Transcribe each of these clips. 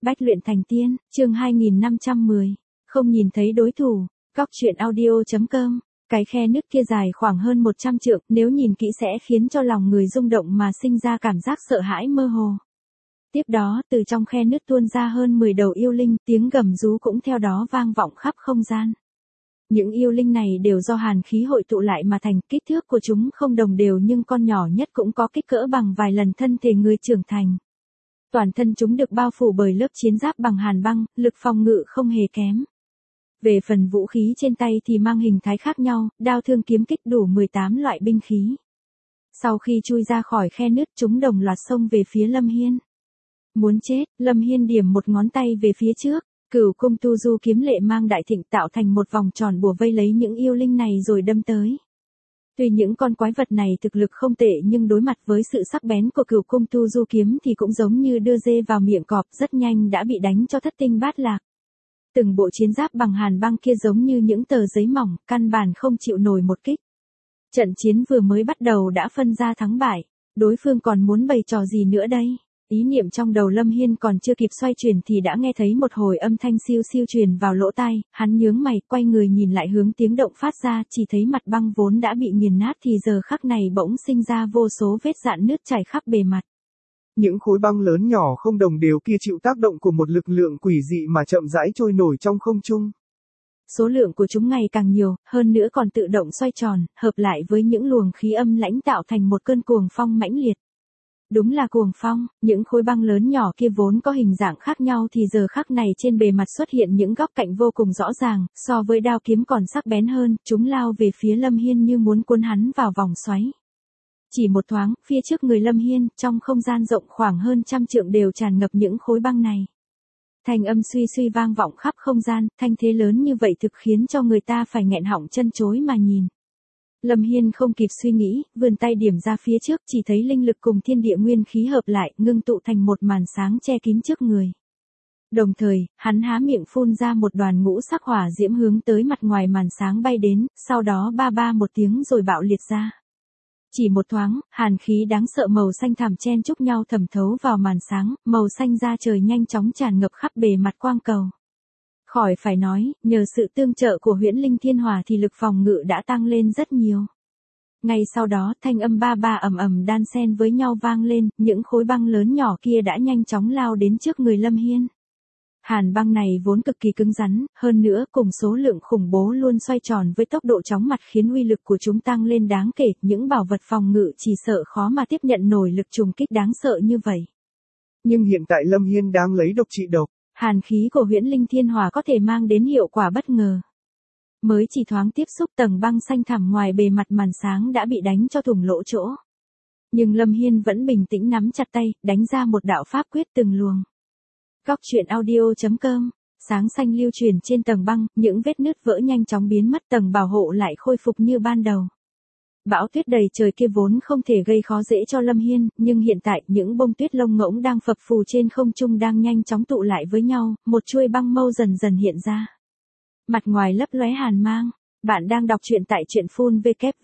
Bách luyện thành tiên, chương 2510. Không nhìn thấy đối thủ. Góc truyện audio.com. Cái khe nứt kia dài khoảng hơn 100 trượng, nếu nhìn kỹ sẽ khiến cho lòng người rung động mà sinh ra cảm giác sợ hãi mơ hồ. Tiếp đó, từ trong khe nứt tuôn ra hơn 10 đầu yêu linh, tiếng gầm rú cũng theo đó vang vọng khắp không gian. Những yêu linh này đều do hàn khí hội tụ lại mà thành, kích thước của chúng không đồng đều nhưng con nhỏ nhất cũng có kích cỡ bằng vài lần thân thể người trưởng thành. Toàn thân chúng được bao phủ bởi lớp chiến giáp bằng hàn băng, lực phòng ngự không hề kém. Về phần vũ khí trên tay thì mang hình thái khác nhau, đao thương kiếm kích đủ 18 loại binh khí. Sau khi chui ra khỏi khe nứt chúng đồng loạt xông về phía Lâm Hiên. Muốn chết, Lâm Hiên điểm một ngón tay về phía trước, Cửu Cung Tu Du kiếm lệ mang đại thịnh tạo thành một vòng tròn bùa vây lấy những yêu linh này rồi đâm tới. Tuy những con quái vật này thực lực không tệ nhưng đối mặt với sự sắc bén của Cửu Cung Tu Du kiếm thì cũng giống như đưa dê vào miệng cọp, rất nhanh đã bị đánh cho thất tinh bát lạc. Từng bộ chiến giáp bằng hàn băng kia giống như những tờ giấy mỏng, căn bản không chịu nổi một kích. Trận chiến vừa mới bắt đầu đã phân ra thắng bại, đối phương còn muốn bày trò gì nữa đây? Ý niệm trong đầu Lâm Hiên còn chưa kịp xoay chuyển thì đã nghe thấy một hồi âm thanh siêu siêu truyền vào lỗ tai, hắn nhướng mày, quay người nhìn lại hướng tiếng động phát ra, chỉ thấy mặt băng vốn đã bị nghiền nát thì giờ khắc này bỗng sinh ra vô số vết rạn nứt chảy khắp bề mặt. Những khối băng lớn nhỏ không đồng đều kia chịu tác động của một lực lượng quỷ dị mà chậm rãi trôi nổi trong không trung. Số lượng của chúng ngày càng nhiều, hơn nữa còn tự động xoay tròn, hợp lại với những luồng khí âm lãnh tạo thành một cơn cuồng phong mãnh liệt. Đúng là cuồng phong, những khối băng lớn nhỏ kia vốn có hình dạng khác nhau thì giờ khắc này trên bề mặt xuất hiện những góc cạnh vô cùng rõ ràng, so với đao kiếm còn sắc bén hơn, chúng lao về phía Lâm Hiên như muốn cuốn hắn vào vòng xoáy. Chỉ một thoáng, phía trước người Lâm Hiên, trong không gian rộng khoảng hơn 100 trượng đều tràn ngập những khối băng này. Thanh âm suy suy vang vọng khắp không gian, thanh thế lớn như vậy thực khiến cho người ta phải nghẹn họng chân chối mà nhìn. Lâm Hiên không kịp suy nghĩ, vươn tay điểm ra phía trước, chỉ thấy linh lực cùng thiên địa nguyên khí hợp lại, ngưng tụ thành một màn sáng che kín trước người. Đồng thời, hắn há miệng phun ra một đoàn ngũ sắc hỏa diễm hướng tới mặt ngoài màn sáng bay đến, sau đó ba ba một tiếng rồi bạo liệt ra. Chỉ một thoáng, hàn khí đáng sợ màu xanh thẳm chen chúc nhau thẩm thấu vào màn sáng, màu xanh da trời nhanh chóng tràn ngập khắp bề mặt quang cầu. Khỏi phải nói, nhờ sự tương trợ của Huyễn Linh Thiên Hỏa thì lực phòng ngự đã tăng lên rất nhiều. Ngay sau đó, thanh âm ba ba ầm ầm đan xen với nhau vang lên, những khối băng lớn nhỏ kia đã nhanh chóng lao đến trước người Lâm Hiên. Hàn băng này vốn cực kỳ cứng rắn, hơn nữa cùng số lượng khủng bố luôn xoay tròn với tốc độ chóng mặt khiến uy lực của chúng tăng lên đáng kể, những bảo vật phòng ngự chỉ sợ khó mà tiếp nhận nổi lực trùng kích đáng sợ như vậy. Nhưng hiện tại Lâm Hiên đang lấy độc trị độc. Hàn khí của Huyễn Linh Thiên Hỏa có thể mang đến hiệu quả bất ngờ. Mới chỉ thoáng tiếp xúc tầng băng xanh thẳm ngoài bề mặt màn sáng đã bị đánh cho thủng lỗ chỗ. Nhưng Lâm Hiên vẫn bình tĩnh nắm chặt tay, đánh ra một đạo pháp quyết từng luồng. Góc truyện audio.com. Sáng xanh lưu truyền trên tầng băng, những vết nứt vỡ nhanh chóng biến mất, tầng bảo hộ lại khôi phục như ban đầu. Bão tuyết đầy trời kia vốn không thể gây khó dễ cho Lâm Hiên, nhưng hiện tại những bông tuyết lông ngỗng đang phập phù trên không trung đang nhanh chóng tụ lại với nhau, một chuôi băng mâu dần dần hiện ra. Mặt ngoài lấp lóe hàn mang. Bạn đang đọc truyện tại truyện phun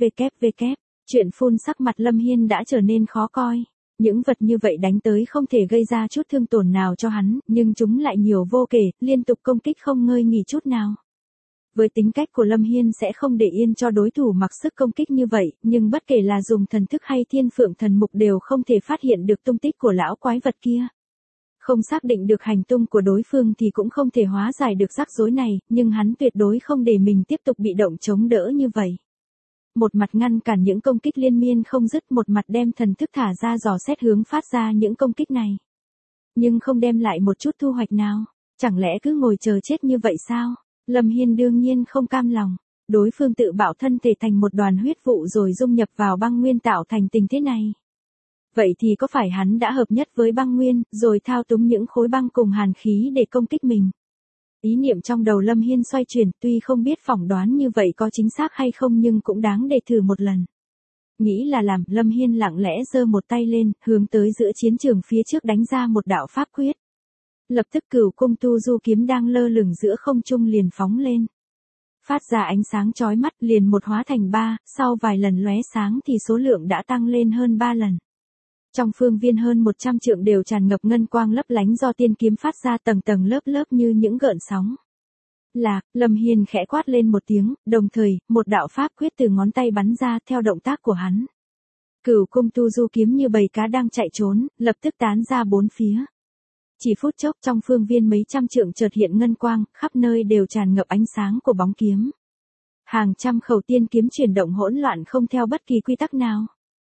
www. Truyện phun sắc mặt Lâm Hiên đã trở nên khó coi. Những vật như vậy đánh tới không thể gây ra chút thương tổn nào cho hắn, nhưng chúng lại nhiều vô kể, liên tục công kích không ngơi nghỉ chút nào. Với tính cách của Lâm Hiên sẽ không để yên cho đối thủ mặc sức công kích như vậy, nhưng bất kể là dùng thần thức hay thiên phượng thần mục đều không thể phát hiện được tung tích của lão quái vật kia. Không xác định được hành tung của đối phương thì cũng không thể hóa giải được rắc rối này, nhưng hắn tuyệt đối không để mình tiếp tục bị động chống đỡ như vậy. Một mặt ngăn cản những công kích liên miên không dứt, một mặt đem thần thức thả ra dò xét hướng phát ra những công kích này. Nhưng không đem lại một chút thu hoạch nào, chẳng lẽ cứ ngồi chờ chết như vậy sao? Lâm Hiên đương nhiên không cam lòng, đối phương tự bạo thân thể thành một đoàn huyết vụ rồi dung nhập vào băng nguyên tạo thành tình thế này. Vậy thì có phải hắn đã hợp nhất với băng nguyên, rồi thao túng những khối băng cùng hàn khí để công kích mình? Ý niệm trong đầu Lâm Hiên xoay chuyển, tuy không biết phỏng đoán như vậy có chính xác hay không nhưng cũng đáng để thử một lần. Nghĩ là làm, Lâm Hiên lặng lẽ giơ một tay lên, hướng tới giữa chiến trường phía trước đánh ra một đạo pháp quyết. Lập tức Cửu Cung Tu Du kiếm đang lơ lửng giữa không trung liền phóng lên. Phát ra ánh sáng chói mắt liền một hóa thành ba, sau vài lần lóe sáng thì số lượng đã tăng lên hơn 3 lần. Trong phương viên hơn 100 trượng đều tràn ngập ngân quang lấp lánh do tiên kiếm phát ra tầng tầng lớp lớp như những gợn sóng. Lạc, Lâm Hiên khẽ quát lên một tiếng, đồng thời, một đạo pháp quyết từ ngón tay bắn ra theo động tác của hắn. Cửu cung tu du kiếm như bầy cá đang chạy trốn, lập tức tán ra bốn phía. Chỉ phút chốc trong phương viên mấy trăm trượng chợt hiện ngân quang, khắp nơi đều tràn ngập ánh sáng của bóng kiếm. Hàng trăm khẩu tiên kiếm chuyển động hỗn loạn không theo bất kỳ quy tắc nào.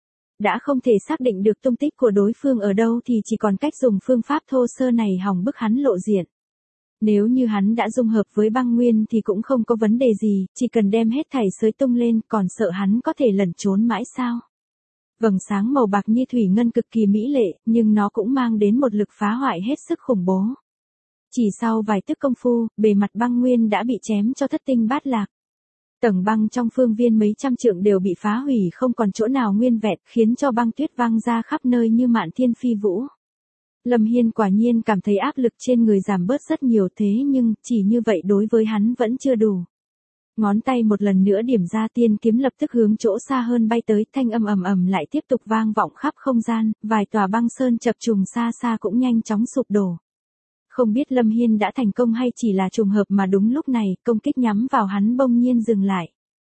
Đã không thể xác định được tung tích của đối phương ở đâu thì chỉ còn cách dùng phương pháp thô sơ này hòng bức hắn lộ diện. Nếu như hắn đã dung hợp với băng nguyên thì cũng không có vấn đề gì, chỉ cần đem hết thảy xới tung lên, còn sợ hắn có thể lẩn trốn mãi sao. Vầng sáng màu bạc như thủy ngân cực kỳ mỹ lệ, nhưng nó cũng mang đến một lực phá hoại hết sức khủng bố. Chỉ sau vài tức công phu, bề mặt băng nguyên đã bị chém cho thất tinh bát lạc. Tầng băng trong phương viên mấy trăm trượng đều bị phá hủy không còn chỗ nào nguyên vẹn, khiến cho băng tuyết văng ra khắp nơi như mạn thiên phi vũ. Lâm Hiên quả nhiên cảm thấy áp lực trên người giảm bớt rất nhiều, thế nhưng, chỉ như vậy đối với hắn vẫn chưa đủ. Ngón tay một lần nữa điểm ra tiên kiếm lập tức hướng chỗ xa hơn bay tới, thanh âm ầm ầm lại tiếp tục vang vọng khắp không gian, vài tòa băng sơn chập trùng xa xa cũng nhanh chóng sụp đổ. Không biết Lâm Hiên đã thành công hay chỉ là trùng hợp mà đúng lúc này, công kích nhắm vào hắn bỗng nhiên dừng lại.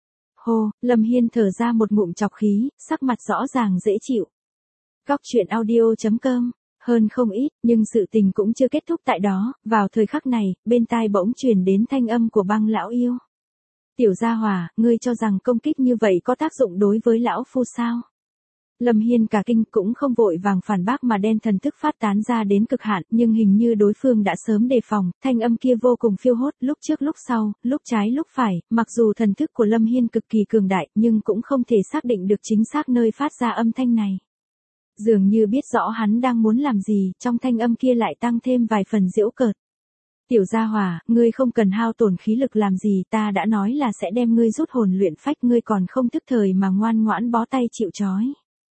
Hô, Lâm Hiên thở ra một ngụm trọc khí, sắc mặt rõ ràng dễ chịu. Góc truyện audio.com. Hơn không ít, nhưng sự tình cũng chưa kết thúc tại đó, vào thời khắc này, bên tai bỗng truyền đến thanh âm của băng lão yêu. Tiểu gia hỏa, ngươi cho rằng công kích như vậy có tác dụng đối với lão phu sao? Lâm Hiên cả kinh cũng không vội vàng phản bác mà đen thần thức phát tán ra đến cực hạn, nhưng hình như đối phương đã sớm đề phòng, thanh âm kia vô cùng phiêu hốt, lúc trước lúc sau, lúc trái lúc phải, mặc dù thần thức của Lâm Hiên cực kỳ cường đại, nhưng cũng không thể xác định được chính xác nơi phát ra âm thanh này. Dường như biết rõ hắn đang muốn làm gì, trong thanh âm kia lại tăng thêm vài phần giễu cợt. Tiểu gia hỏa, ngươi không cần hao tổn khí lực làm gì, ta đã nói là sẽ đem ngươi rút hồn luyện phách, ngươi còn không thức thời mà ngoan ngoãn bó tay chịu trói.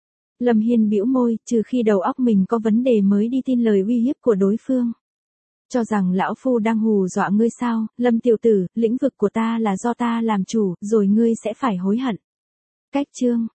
Lâm Hiên bĩu môi, trừ khi đầu óc mình có vấn đề mới đi tin lời uy hiếp của đối phương. Cho rằng lão phu đang hù dọa ngươi sao, Lâm tiểu tử, lĩnh vực của ta là do ta làm chủ, rồi ngươi sẽ phải hối hận. Cách chương